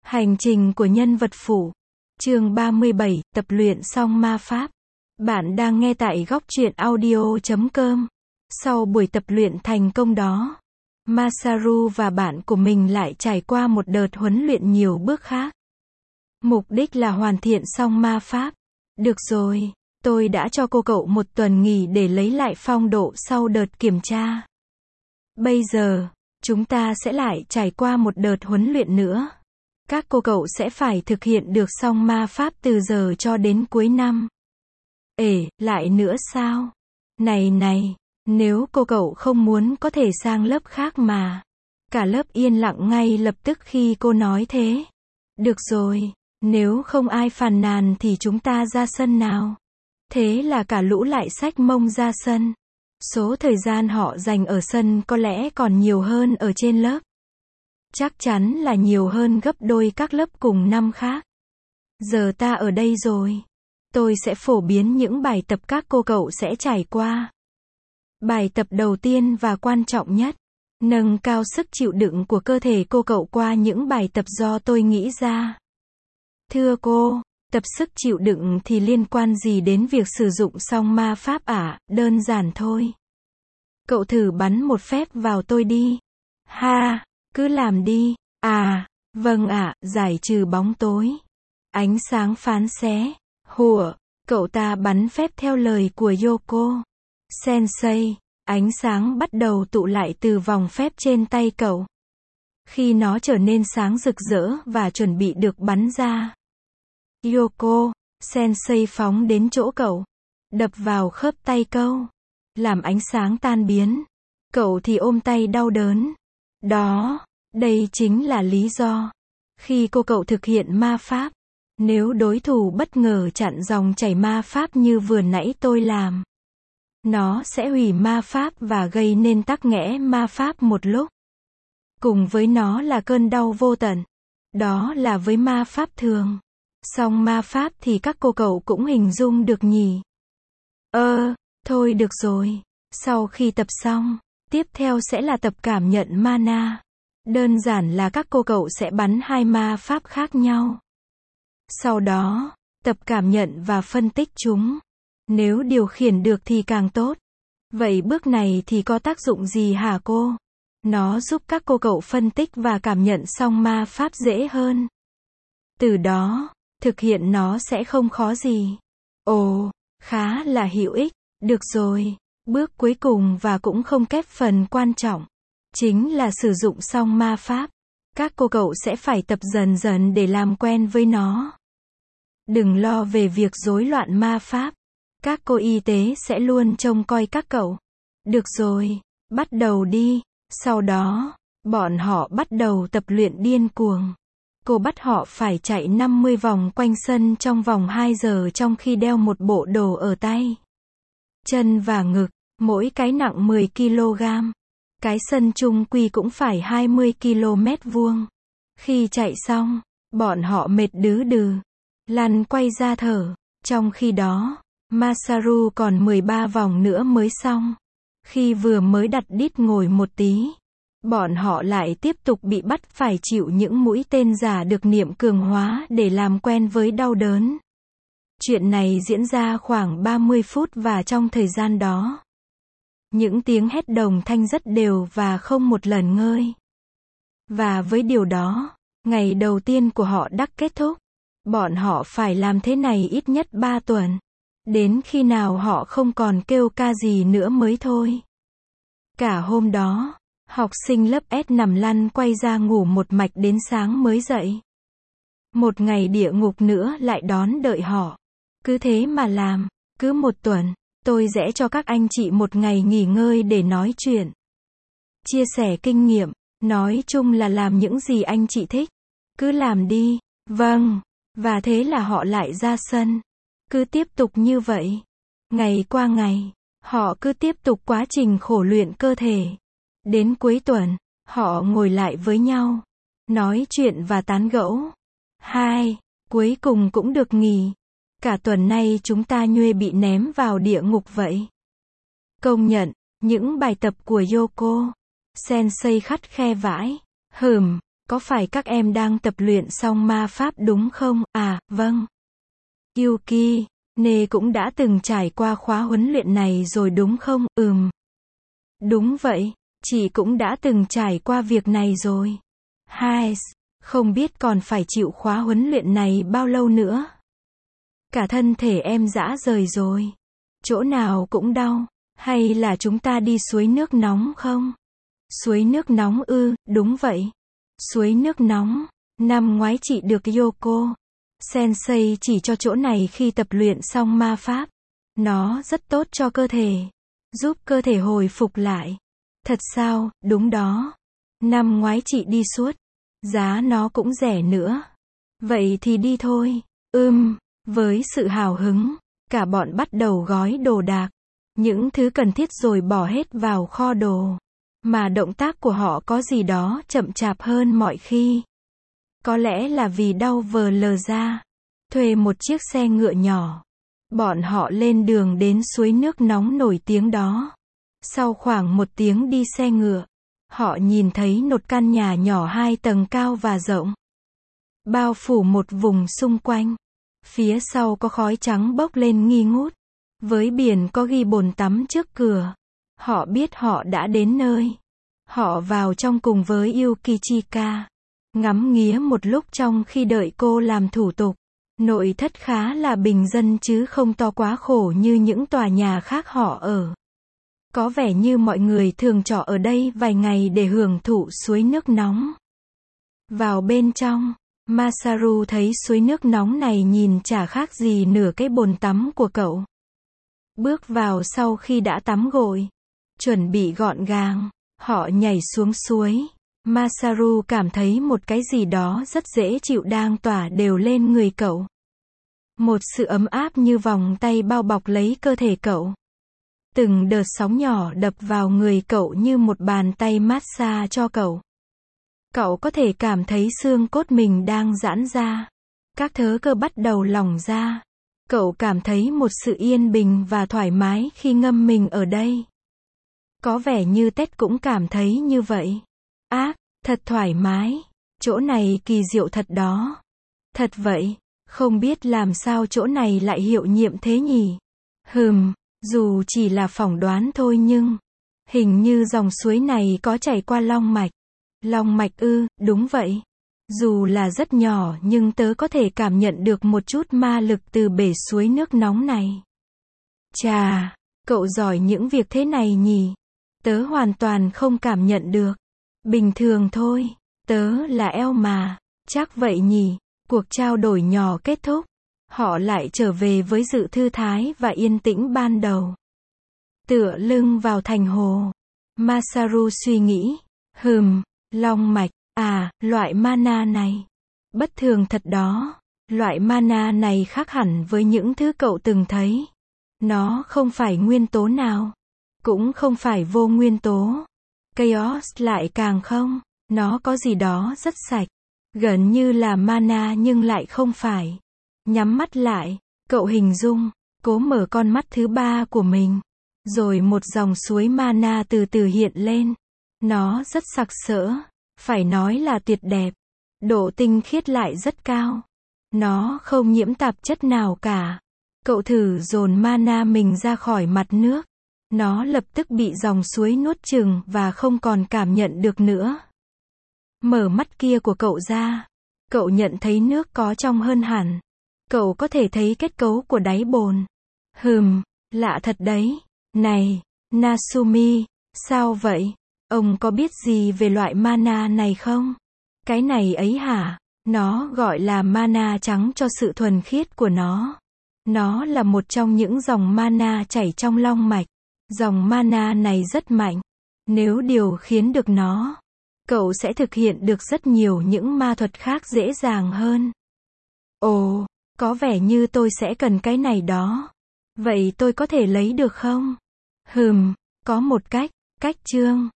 Hành trình của nhân vật phụ. Chương 37, tập luyện xong ma pháp. Bạn đang nghe tại góc truyện audio.com. Sau buổi tập luyện thành công đó, Masaru và bạn của mình lại trải qua một đợt huấn luyện nhiều bước khác. Mục đích là hoàn thiện xong ma pháp. Được rồi, tôi đã cho cô cậu một tuần nghỉ để lấy lại phong độ sau đợt kiểm tra. Bây giờ, chúng ta sẽ lại trải qua một đợt huấn luyện nữa. Các cô cậu sẽ phải thực hiện được xong ma pháp từ giờ cho đến cuối năm. Lại nữa sao? Này, nếu cô cậu không muốn có thể sang lớp khác mà. Cả lớp yên lặng ngay lập tức khi cô nói thế. Được rồi, nếu không ai phàn nàn thì chúng ta ra sân nào. Thế là cả lũ lại xách mông ra sân. Số thời gian họ dành ở sân có lẽ còn nhiều hơn ở trên lớp. Chắc chắn là nhiều hơn gấp đôi các lớp cùng năm khác. Giờ ta ở đây rồi. Tôi sẽ phổ biến những bài tập các cô cậu sẽ trải qua. Bài tập đầu tiên và quan trọng nhất, nâng cao sức chịu đựng của cơ thể cô cậu qua những bài tập do tôi nghĩ ra. Thưa cô, tập sức chịu đựng thì liên quan gì đến việc sử dụng xong ma pháp ạ? Đơn giản thôi. Cậu thử bắn một phép vào tôi đi. Ha, cứ làm đi. Vâng ạ, giải trừ bóng tối. Ánh sáng phán xé. Hùa, cậu ta bắn phép theo lời của Yoko Sensei. Ánh sáng bắt đầu tụ lại từ vòng phép trên tay cậu. Khi nó trở nên sáng rực rỡ và chuẩn bị được bắn ra, Yoko Sensei phóng đến chỗ cậu, đập vào khớp tay cậu, làm ánh sáng tan biến. Cậu thì ôm tay đau đớn. Đây chính là lý do. Khi cô cậu thực hiện ma pháp, nếu đối thủ bất ngờ chặn dòng chảy ma pháp như vừa nãy tôi làm, nó sẽ hủy ma pháp và gây nên tắc nghẽn ma pháp một lúc. Cùng với nó là cơn đau vô tận. Đó là với ma pháp thường. Song ma pháp thì các cô cậu cũng hình dung được nhỉ? Thôi được rồi. Sau khi tập xong, tiếp theo sẽ là tập cảm nhận mana. Đơn giản là các cô cậu sẽ bắn hai ma pháp khác nhau. Sau đó, tập cảm nhận và phân tích chúng. Nếu điều khiển được thì càng tốt. Vậy bước này thì có tác dụng gì hả cô? Nó giúp các cô cậu phân tích và cảm nhận xong ma pháp dễ hơn. Từ đó, thực hiện nó sẽ không khó gì. Khá là hữu ích. Được rồi, bước cuối cùng và cũng không kém phần quan trọng, chính là sử dụng xong ma pháp. Các cô cậu sẽ phải tập dần dần để làm quen với nó. Đừng lo về việc rối loạn ma pháp. Các cô y tế sẽ luôn trông coi các cậu. Được rồi, bắt đầu đi. Sau đó, bọn họ bắt đầu tập luyện điên cuồng. Cô bắt họ phải chạy 50 vòng quanh sân trong vòng 2 giờ trong khi đeo một bộ đồ ở tay, chân và ngực, mỗi cái nặng 10 kg. Cái sân chung quy cũng phải 20 km vuông. Khi chạy xong, bọn họ mệt đứ đừ, lăn quay ra thở. Trong khi đó, Masaru còn 13 vòng nữa mới xong. Khi vừa mới đặt đít ngồi một tí, bọn họ lại tiếp tục bị bắt phải chịu những mũi tên giả được niệm cường hóa để làm quen với đau đớn. Chuyện này diễn ra khoảng 30 phút và trong thời gian đó, những tiếng hét đồng thanh rất đều và không một lần ngơi. Và với điều đó, ngày đầu tiên của họ đã kết thúc. Bọn họ phải làm thế này ít nhất 3 tuần. Đến khi nào họ không còn kêu ca gì nữa mới thôi. Cả hôm đó, học sinh lớp S nằm lăn quay ra ngủ một mạch đến sáng mới dậy. Một ngày địa ngục nữa lại đón đợi họ. Cứ thế mà làm, cứ một tuần, tôi sẽ cho các anh chị một ngày nghỉ ngơi để nói chuyện, chia sẻ kinh nghiệm, nói chung là làm những gì anh chị thích. Cứ làm đi. Vâng. Và thế là họ lại ra sân. Cứ tiếp tục như vậy. Ngày qua ngày, họ cứ tiếp tục quá trình khổ luyện cơ thể. Đến cuối tuần, họ ngồi lại với nhau, nói chuyện và tán gẫu. Cuối cùng cũng được nghỉ. Cả tuần nay chúng ta nhuê bị ném vào địa ngục vậy. Công nhận, những bài tập của Yoko Sensei khắt khe vãi. Có phải các em đang tập luyện xong ma pháp đúng không? À, vâng. Yuki, Nê cũng đã từng trải qua khóa huấn luyện này rồi đúng không? Đúng vậy, chị cũng đã từng trải qua việc này rồi. Hai, không biết còn phải chịu khóa huấn luyện này bao lâu nữa. Cả thân thể em rã rời rồi. Chỗ nào cũng đau. Hay là chúng ta đi suối nước nóng không? Suối nước nóng ư, đúng vậy. Suối nước nóng. Năm ngoái chị được Yoko Sensei chỉ cho chỗ này khi tập luyện xong ma pháp. Nó rất tốt cho cơ thể. Giúp cơ thể hồi phục lại. Thật sao, đúng đó. Năm ngoái chị đi suốt. Giá nó cũng rẻ nữa. Vậy thì đi thôi. Với sự hào hứng, cả bọn bắt đầu gói đồ đạc. Những thứ cần thiết rồi bỏ hết vào kho đồ. Mà động tác của họ có gì đó chậm chạp hơn mọi khi. Có lẽ là vì đau vờ lờ ra. Thuê một chiếc xe ngựa nhỏ. Bọn họ lên đường đến suối nước nóng nổi tiếng đó. Sau khoảng 1 tiếng đi xe ngựa, họ nhìn thấy một căn nhà nhỏ 2 tầng cao và rộng. Bao phủ một vùng xung quanh. Phía sau có khói trắng bốc lên nghi ngút. Với biển có ghi bồn tắm trước cửa. Họ biết họ đã đến nơi. Họ vào trong cùng với Yukichika. Ngắm nghía một lúc trong khi đợi cô làm thủ tục. Nội thất khá là bình dân chứ không to quá khổ như những tòa nhà khác họ ở. Có vẻ như mọi người thường trọ ở đây vài ngày để hưởng thụ suối nước nóng. Vào bên trong, Masaru thấy suối nước nóng này nhìn chả khác gì nửa cái bồn tắm của cậu. Bước vào sau khi đã tắm gội, chuẩn bị gọn gàng, họ nhảy xuống suối. Masaru cảm thấy một cái gì đó rất dễ chịu đang tỏa đều lên người cậu. Một sự ấm áp như vòng tay bao bọc lấy cơ thể cậu. Từng đợt sóng nhỏ đập vào người cậu như một bàn tay massage cho cậu. Cậu có thể cảm thấy xương cốt mình đang giãn ra. Các thớ cơ bắt đầu lỏng ra. Cậu cảm thấy một sự yên bình và thoải mái khi ngâm mình ở đây. Có vẻ như Ted cũng cảm thấy như vậy. Thật thoải mái. Chỗ này kỳ diệu thật đó. Thật vậy, không biết làm sao chỗ này lại hiệu nghiệm thế nhỉ? Dù chỉ là phỏng đoán thôi nhưng hình như dòng suối này có chảy qua long mạch. Long mạch ư, đúng vậy. Dù là rất nhỏ nhưng tớ có thể cảm nhận được một chút ma lực từ bể suối nước nóng này. Chà, cậu giỏi những việc thế này nhỉ? Tớ hoàn toàn không cảm nhận được. Bình thường thôi, tớ là eo mà. Chắc vậy nhỉ? Cuộc trao đổi nhỏ kết thúc. Họ lại trở về với sự thư thái và yên tĩnh ban đầu. Tựa lưng vào thành hồ. Masaru suy nghĩ. Long mạch, loại mana này. Bất thường thật đó. Loại mana này khác hẳn với những thứ cậu từng thấy. Nó không phải nguyên tố nào. Cũng không phải vô nguyên tố. Chaos lại càng không. Nó có gì đó rất sạch. Gần như là mana nhưng lại không phải. Nhắm mắt lại, cậu hình dung, cố mở con mắt thứ 3 của mình. Rồi một dòng suối mana từ từ hiện lên. Nó rất sặc sỡ, phải nói là tuyệt đẹp. Độ tinh khiết lại rất cao. Nó không nhiễm tạp chất nào cả. Cậu thử dồn mana mình ra khỏi mặt nước. Nó lập tức bị dòng suối nuốt chửng và không còn cảm nhận được nữa. Mở mắt kia của cậu ra. Cậu nhận thấy nước có trong hơn hẳn. Cậu có thể thấy kết cấu của đáy bồn. Lạ thật đấy. Này, Nasumi, sao vậy? Ông có biết gì về loại mana này không? Cái này ấy hả? Nó gọi là mana trắng cho sự thuần khiết của nó. Nó là một trong những dòng mana chảy trong long mạch. Dòng mana này rất mạnh. Nếu điều khiển được nó, cậu sẽ thực hiện được rất nhiều những ma thuật khác dễ dàng hơn. Ồ, có vẻ như tôi sẽ cần cái này đó. Vậy tôi có thể lấy được không? Có một cách chương.